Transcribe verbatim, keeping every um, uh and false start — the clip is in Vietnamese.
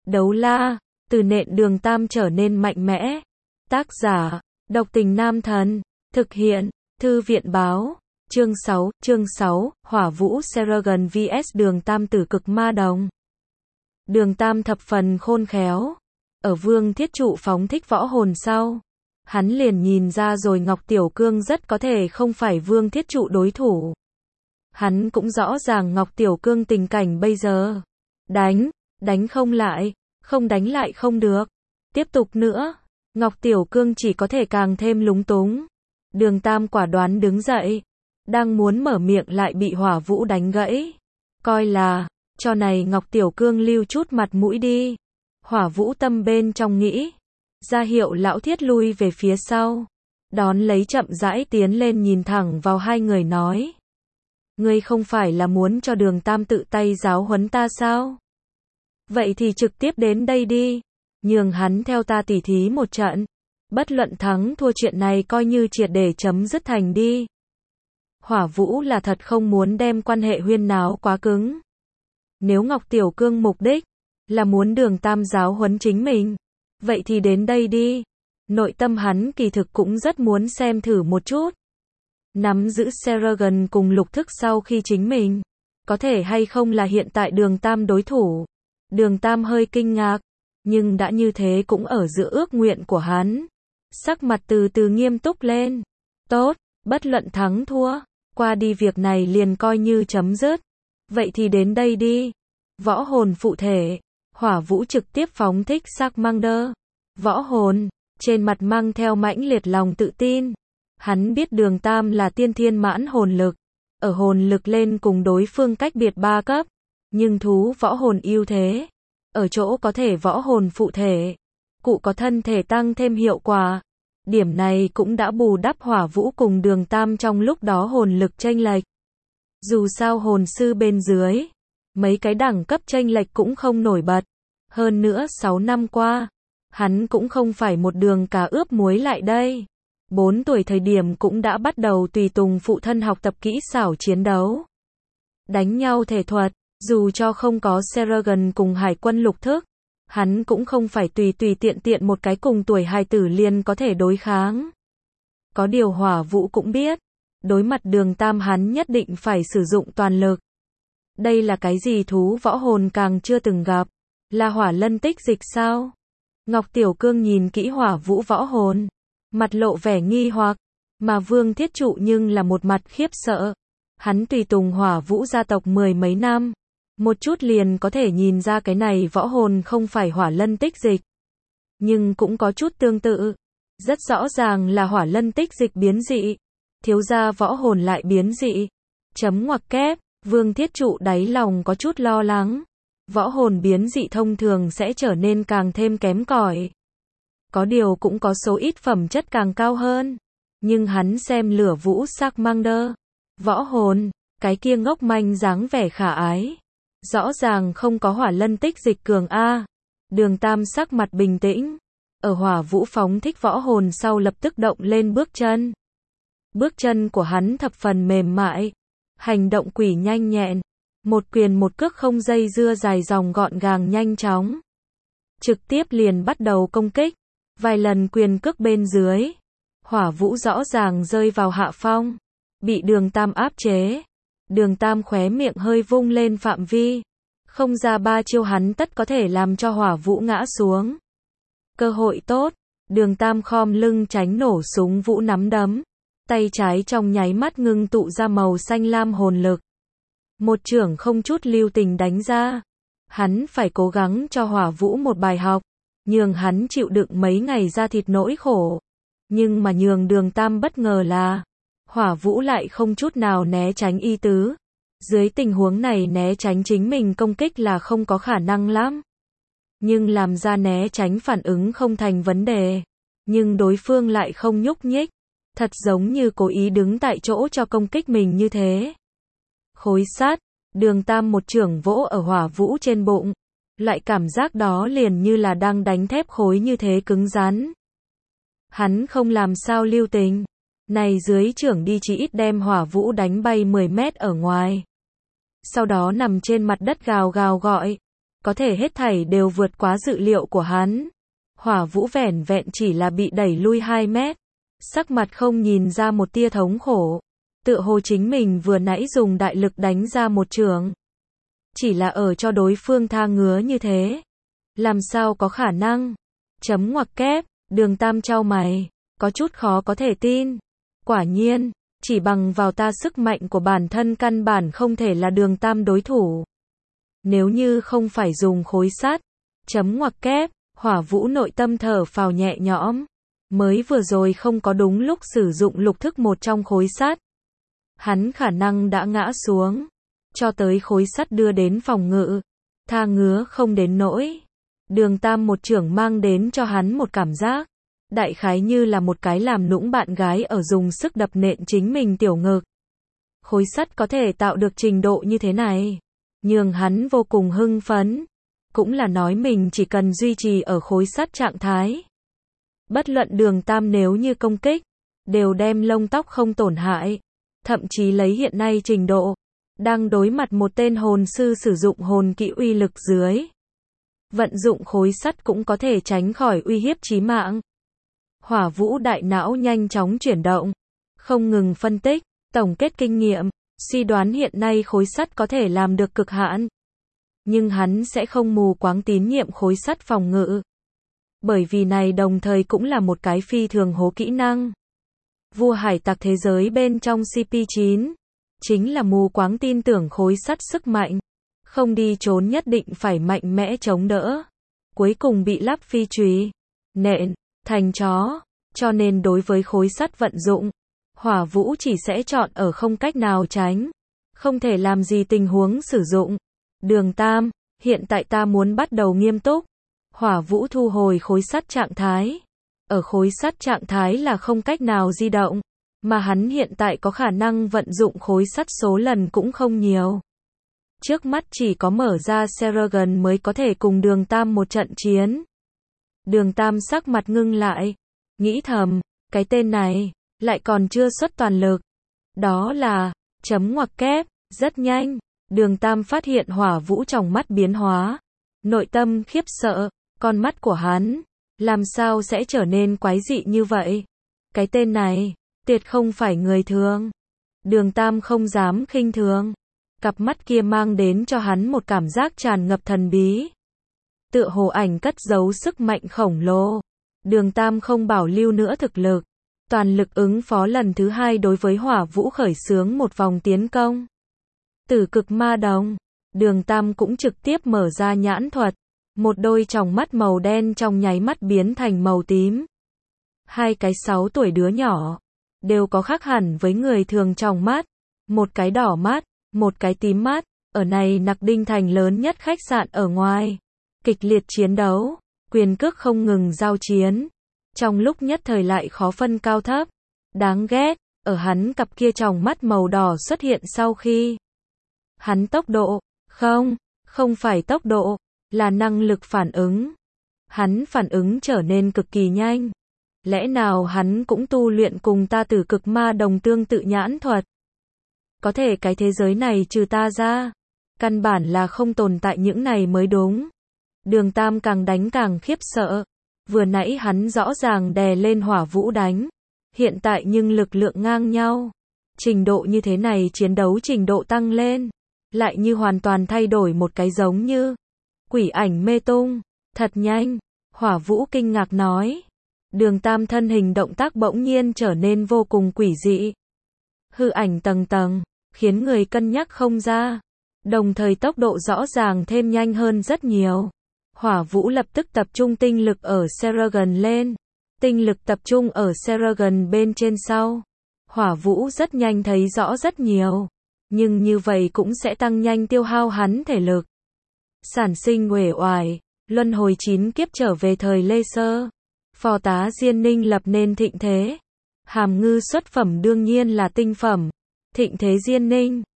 Đấu la, từ nện Đường Tam trở nên mạnh mẽ. Tác giả, Độc Tình Nam Thần. Thực hiện, Thư viện báo. Chương sáu, chương sáu, Hỏa Vũ Seragon vs Đường Tam Tử Cực Ma Đồng. Đường Tam thập phần khôn khéo. Ở Vương Thiết Trụ phóng thích võ hồn sau, hắn liền nhìn ra rồi Ngọc Tiểu Cương rất có thể không phải Vương Thiết Trụ đối thủ. Hắn cũng rõ ràng Ngọc Tiểu Cương tình cảnh bây giờ. Đánh, đánh không lại, không đánh lại không được. Tiếp tục nữa, Ngọc Tiểu Cương chỉ có thể càng thêm lúng túng. Đường Tam quả đoán đứng dậy, đang muốn mở miệng lại bị Hỏa Vũ đánh gãy. Coi là, cho này Ngọc Tiểu Cương lưu chút mặt mũi đi. Hỏa Vũ tâm bên trong nghĩ, ra hiệu lão Thiết lui về phía sau, đón lấy chậm rãi tiến lên nhìn thẳng vào hai người nói. Ngươi không phải là muốn cho Đường Tam tự tay giáo huấn ta sao? Vậy thì trực tiếp đến đây đi, nhường hắn theo ta tỉ thí một trận. Bất luận thắng thua chuyện này coi như triệt để chấm dứt thành đi. Hỏa Vũ là thật không muốn đem quan hệ huyên náo quá cứng. Nếu Ngọc Tiểu Cương mục đích là muốn Đường Tam giáo huấn chính mình, vậy thì đến đây đi. Nội tâm hắn kỳ thực cũng rất muốn xem thử một chút. Nắm giữ Seragon cùng lục thức sau khi chính mình, có thể hay không là hiện tại Đường Tam đối thủ. Đường Tam hơi kinh ngạc, nhưng đã như thế cũng ở giữa ước nguyện của hắn. Sắc mặt từ từ nghiêm túc lên. Tốt, bất luận thắng thua, qua đi việc này liền coi như chấm dứt. Vậy thì đến đây đi. Võ hồn phụ thể. Hỏa Vũ trực tiếp phóng thích Salamander. Võ hồn, trên mặt mang theo mãnh liệt lòng tự tin. Hắn biết Đường Tam là tiên thiên mãn hồn lực. Ở hồn lực lên cùng đối phương cách biệt ba cấp. Nhưng thú võ hồn ưu thế ở chỗ có thể võ hồn phụ thể, cụ có thân thể tăng thêm hiệu quả. Điểm này cũng đã bù đắp Hỏa Vũ cùng Đường Tam trong lúc đó hồn lực chênh lệch. Dù sao hồn sư bên dưới, mấy cái đẳng cấp chênh lệch cũng không nổi bật. Hơn nữa sáu năm qua, hắn cũng không phải một đường cá ướp muối lại đây. bốn tuổi thời điểm cũng đã bắt đầu tùy tùng phụ thân học tập kỹ xảo chiến đấu. Đánh nhau thể thuật. Dù cho không có Seragon cùng hải quân lục thức, hắn cũng không phải tùy tùy tiện tiện một cái cùng tuổi hài tử liền có thể đối kháng. Có điều Hỏa Vũ cũng biết, đối mặt Đường Tam hắn nhất định phải sử dụng toàn lực. Đây là cái gì thú võ hồn càng chưa từng gặp? Là hỏa lân tích dịch sao? Ngọc Tiểu Cương nhìn kỹ Hỏa Vũ võ hồn, mặt lộ vẻ nghi hoặc, mà Vương Thiết Trụ nhưng là một mặt khiếp sợ. Hắn tùy tùng Hỏa Vũ gia tộc mười mấy năm. Một chút liền có thể nhìn ra cái này võ hồn không phải hỏa lân tích dịch. Nhưng cũng có chút tương tự. Rất rõ ràng là hỏa lân tích dịch biến dị. Thiếu gia võ hồn lại biến dị. Chấm ngoặc kép, Vương Thiết Trụ đáy lòng có chút lo lắng. Võ hồn biến dị thông thường sẽ trở nên càng thêm kém cỏi. Có điều cũng có số ít phẩm chất càng cao hơn. Nhưng hắn xem Lửa Vũ Salamander. Võ hồn, cái kia ngốc manh dáng vẻ khả ái. Rõ ràng không có hỏa lân tích dịch cường A. Đường Tam sắc mặt bình tĩnh. Ở Hỏa Vũ phóng thích võ hồn sau lập tức động lên bước chân. Bước chân của hắn thập phần mềm mại. Hành động quỷ nhanh nhẹn. Một quyền một cước không dây dưa dài dòng gọn gàng nhanh chóng. Trực tiếp liền bắt đầu công kích. Vài lần quyền cước bên dưới. Hỏa Vũ rõ ràng rơi vào hạ phong. Bị Đường Tam áp chế. Đường Tam khóe miệng hơi vung lên phạm vi. Không ra ba chiêu hắn tất có thể làm cho Hỏa Vũ ngã xuống. Cơ hội tốt. Đường Tam khom lưng tránh nổ súng Vũ nắm đấm. Tay trái trong nháy mắt ngưng tụ ra màu xanh lam hồn lực. Một chưởng không chút lưu tình đánh ra. Hắn phải cố gắng cho Hỏa Vũ một bài học. Nhường hắn chịu đựng mấy ngày ra thịt nỗi khổ. Nhưng mà nhường Đường Tam bất ngờ là Hỏa Vũ lại không chút nào né tránh ý tứ. Dưới tình huống này né tránh chính mình công kích là không có khả năng lắm. Nhưng làm ra né tránh phản ứng không thành vấn đề. Nhưng đối phương lại không nhúc nhích. Thật giống như cố ý đứng tại chỗ cho công kích mình như thế. Khối sắt, Đường Tam một chưởng vỗ ở Hỏa Vũ trên bụng. Lại cảm giác đó liền như là đang đánh thép khối như thế cứng rắn. Hắn không làm sao lưu tình. Này dưới chưởng đi chỉ ít đem Hỏa Vũ đánh bay mười mét ở ngoài. Sau đó nằm trên mặt đất gào gào gọi. có thể hết thảy đều vượt quá dự liệu của hắn. Hỏa Vũ vẻn vẹn chỉ là bị đẩy lui hai mét, sắc mặt không nhìn ra một tia thống khổ, tựa hồ chính mình vừa nãy dùng đại lực đánh ra một trường, chỉ là ở cho đối phương tha ngứa như thế. Làm sao có khả năng? Chấm ngoặc kép, Đường Tam chau mày, có chút khó có thể tin. Quả nhiên, chỉ bằng vào ta sức mạnh của bản thân căn bản không thể là Đường Tam đối thủ. Nếu như không phải dùng khối sắt, chấm ngoặc kép, Hỏa Vũ nội tâm thở phào nhẹ nhõm. Mới vừa rồi không có đúng lúc sử dụng lục thức một trong khối sắt, hắn khả năng đã ngã xuống. Cho tới khối sắt đưa đến phòng ngự, tha ngứa không đến nỗi. Đường Tam một chưởng mang đến cho hắn một cảm giác, đại khái như là một cái làm nũng bạn gái ở dùng sức đập nện chính mình tiểu ngực. Khối sắt có thể tạo được trình độ như thế này, nhường hắn vô cùng hưng phấn. Cũng là nói mình chỉ cần duy trì ở khối sắt trạng thái. Bất luận Đường Tam nếu như công kích, đều đem lông tóc không tổn hại. Thậm chí lấy hiện nay trình độ, đang đối mặt một tên hồn sư sử dụng hồn kỹ uy lực dưới. Vận dụng khối sắt cũng có thể tránh khỏi uy hiếp chí mạng. Hỏa Vũ đại não nhanh chóng chuyển động, không ngừng phân tích, tổng kết kinh nghiệm, suy đoán hiện nay khối sắt có thể làm được cực hạn. Nhưng hắn sẽ không mù quáng tín nhiệm khối sắt phòng ngự. Bởi vì này đồng thời cũng là một cái phi thường hố kỹ năng. Vua hải tặc thế giới bên trong C P chín, chính là mù quáng tin tưởng khối sắt sức mạnh. Không đi trốn nhất định phải mạnh mẽ chống đỡ. Cuối cùng bị lắp phi chùy, nện, thành chó. Cho nên đối với khối sắt vận dụng, Hỏa Vũ chỉ sẽ chọn ở không cách nào tránh, không thể làm gì tình huống sử dụng. Đường Tam, hiện tại ta muốn bắt đầu nghiêm túc. Hỏa Vũ thu hồi khối sắt trạng thái. Ở khối sắt trạng thái là không cách nào di động, mà hắn hiện tại có khả năng vận dụng khối sắt số lần cũng không nhiều. Trước mắt chỉ có mở ra Seragon mới có thể cùng Đường Tam một trận chiến. Đường Tam sắc mặt ngưng lại, nghĩ thầm, cái tên này, lại còn chưa xuất toàn lực. Đó là, chấm ngoặc kép, rất nhanh, Đường Tam phát hiện Hỏa Vũ trong mắt biến hóa. Nội tâm khiếp sợ, con mắt của hắn, làm sao sẽ trở nên quái dị như vậy? Cái tên này, tuyệt không phải người thường. Đường Tam không dám khinh thường. Cặp mắt kia mang đến cho hắn một cảm giác tràn ngập thần bí. Tựa hồ ảnh cất giấu sức mạnh khổng lồ. Đường Tam không bảo lưu nữa thực lực. Toàn lực ứng phó lần thứ hai đối với Hỏa Vũ khởi xướng một vòng tiến công. Tử cực ma đồng. Đường Tam cũng trực tiếp mở ra nhãn thuật. Một đôi tròng mắt màu đen trong nháy mắt biến thành màu tím. Hai cái sáu tuổi đứa nhỏ, đều có khác hẳn với người thường tròng mắt. Một cái đỏ mắt, một cái tím mắt, ở này Nặc Đinh thành lớn nhất khách sạn ở ngoài. Kịch liệt chiến đấu, quyền cước không ngừng giao chiến. Trong lúc nhất thời lại khó phân cao thấp. Đáng ghét, ở hắn cặp kia tròng mắt màu đỏ xuất hiện sau khi. Hắn tốc độ, không, không phải tốc độ, là năng lực phản ứng. Hắn phản ứng trở nên cực kỳ nhanh. Lẽ nào hắn cũng tu luyện cùng ta Tử cực ma đồng tương tự nhãn thuật? Có thể cái thế giới này trừ ta ra, căn bản là không tồn tại những này mới đúng. Đường Tam càng đánh càng khiếp sợ. Vừa nãy hắn rõ ràng đè lên Hỏa Vũ đánh. Hiện tại nhưng lực lượng ngang nhau. Trình độ như thế này chiến đấu trình độ tăng lên. Lại như hoàn toàn thay đổi một cái giống như quỷ ảnh mê tung. Thật nhanh. Hỏa Vũ kinh ngạc nói. Đường Tam thân hình động tác bỗng nhiên trở nên vô cùng quỷ dị. Hư ảnh tầng tầng, khiến người cân nhắc không ra. Đồng thời tốc độ rõ ràng thêm nhanh hơn rất nhiều. Hỏa Vũ lập tức tập trung tinh lực ở Seragon lên. Tinh lực tập trung ở Seragon bên trên sau. Hỏa Vũ rất nhanh thấy rõ rất nhiều. Nhưng như vậy cũng sẽ tăng nhanh tiêu hao hắn thể lực. Sản sinh uể oải, luân hồi chín kiếp trở về thời Lê Sơ. Phò tá Diên Ninh lập nên thịnh thế. Hàm ngư xuất phẩm đương nhiên là tinh phẩm. Thịnh thế Diên Ninh,